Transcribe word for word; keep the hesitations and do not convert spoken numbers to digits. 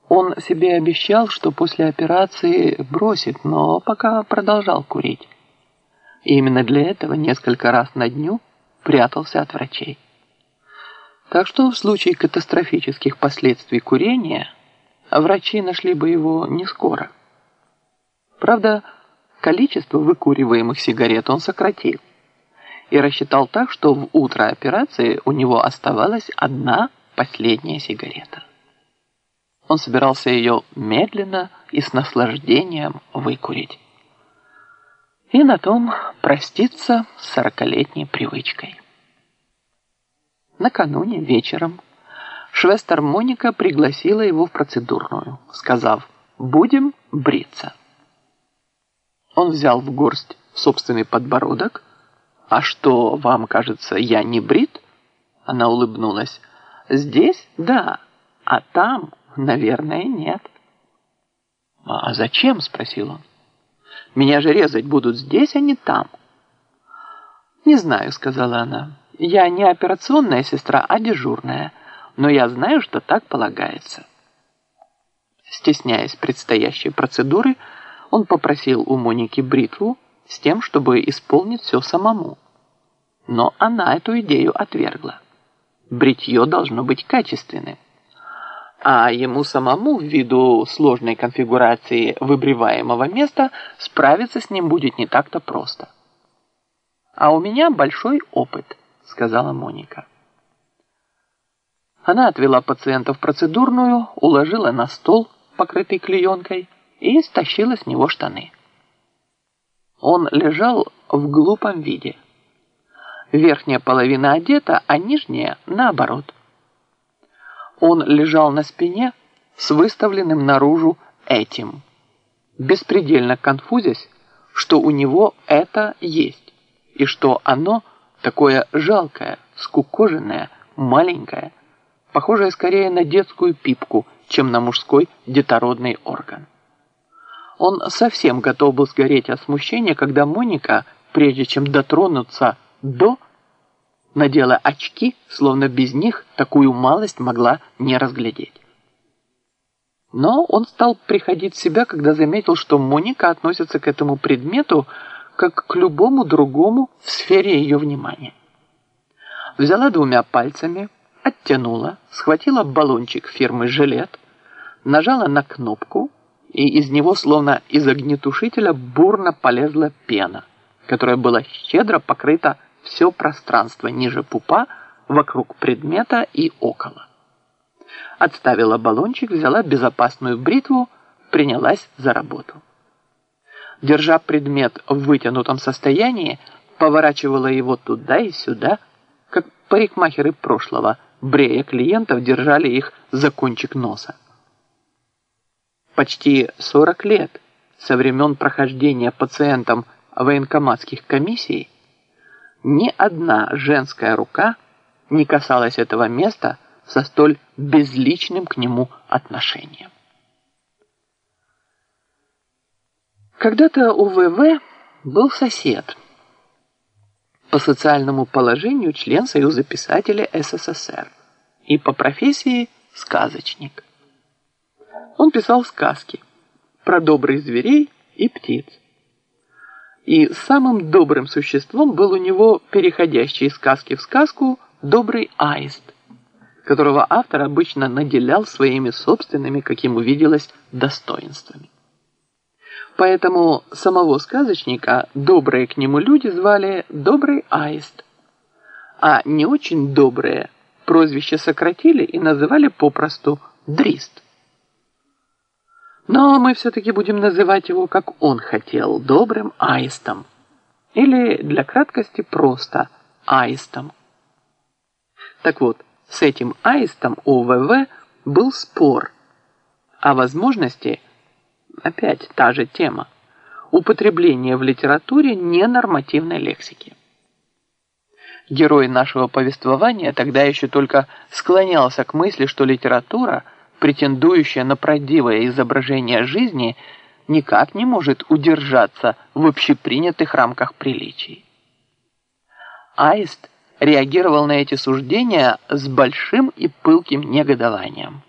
Он себе обещал, что после операции бросит, но пока продолжал курить. И именно для этого несколько раз на дню прятался от врачей. Так что в случае катастрофических последствий курения врачи нашли бы его не скоро. Правда, количество выкуриваемых сигарет он сократил и рассчитал так, что в утро операции у него оставалась одна последняя сигарета. Он собирался ее медленно и с наслаждением выкурить. И на том проститься с сорокалетней привычкой. Накануне вечером швестер Моника пригласила его в процедурную, сказав: «Будем бриться». Он взял в горсть собственный подбородок. «А что, вам кажется, я не брит?» Она улыбнулась. «Здесь – да, а там, наверное, нет». «А зачем?» – спросил он. «Меня же резать будут здесь, а не там». «Не знаю», – сказала она. «Я не операционная сестра, а дежурная, но я знаю, что так полагается». Стесняясь предстоящей процедуры, он попросил у Моники бритву с тем, чтобы исполнить все самому. Но она эту идею отвергла. Бритье должно быть качественным. А ему самому, ввиду сложной конфигурации выбриваемого места, справиться с ним будет не так-то просто. «А у меня большой опыт», — сказала Моника. Она отвела пациента в процедурную, уложила на стол, покрытый клеенкой, и стащила с него штаны. Он лежал в глупом виде. Верхняя половина одета, а нижняя наоборот. Он лежал на спине с выставленным наружу этим, беспредельно конфузясь, что у него это есть, и что оно такое жалкое, скукоженное, маленькое, похожее скорее на детскую пипку, чем на мужской детородный орган. Он совсем готов был сгореть от смущения, когда Моника, прежде чем дотронуться до, надела очки, словно без них такую малость могла не разглядеть. Но он стал приходить в себя, когда заметил, что Моника относится к этому предмету как к любому другому в сфере ее внимания. Взяла двумя пальцами, оттянула, схватила баллончик фирмы «Жилет», нажала на кнопку, и из него, словно из огнетушителя, бурно полезла пена, которая была щедро покрыта все пространство ниже пупа, вокруг предмета и около. Отставила баллончик, взяла безопасную бритву, принялась за работу. Держа предмет в вытянутом состоянии, поворачивала его туда и сюда, как парикмахеры прошлого, брея клиентов, держали их за кончик носа. Почти сорок лет со времен прохождения пациентом военкоматских комиссий ни одна женская рука не касалась этого места со столь безличным к нему отношением. Когда-то у вэ вэ был сосед, по социальному положению член Союза писателей эс эс эс эр и по профессии сказочник. Он писал сказки про добрых зверей и птиц. И самым добрым существом был у него переходящий из сказки в сказку добрый аист, которого автор обычно наделял своими собственными, как ему виделось, достоинствами. Поэтому самого сказочника добрые к нему люди звали «добрый аист», а не очень добрые прозвище сократили и называли попросту «дрист». Но мы все-таки будем называть его, как он хотел, добрым аистом. Или, для краткости, просто аистом. Так вот, с этим аистом у вэ вэ был спор о возможности, опять та же тема, употребления в литературе ненормативной лексики. Герой нашего повествования тогда еще только склонялся к мысли, что литература, претендующая на правдивое изображение жизни, никак не может удержаться в общепринятых рамках приличий. Аист реагировал на эти суждения с большим и пылким негодованием.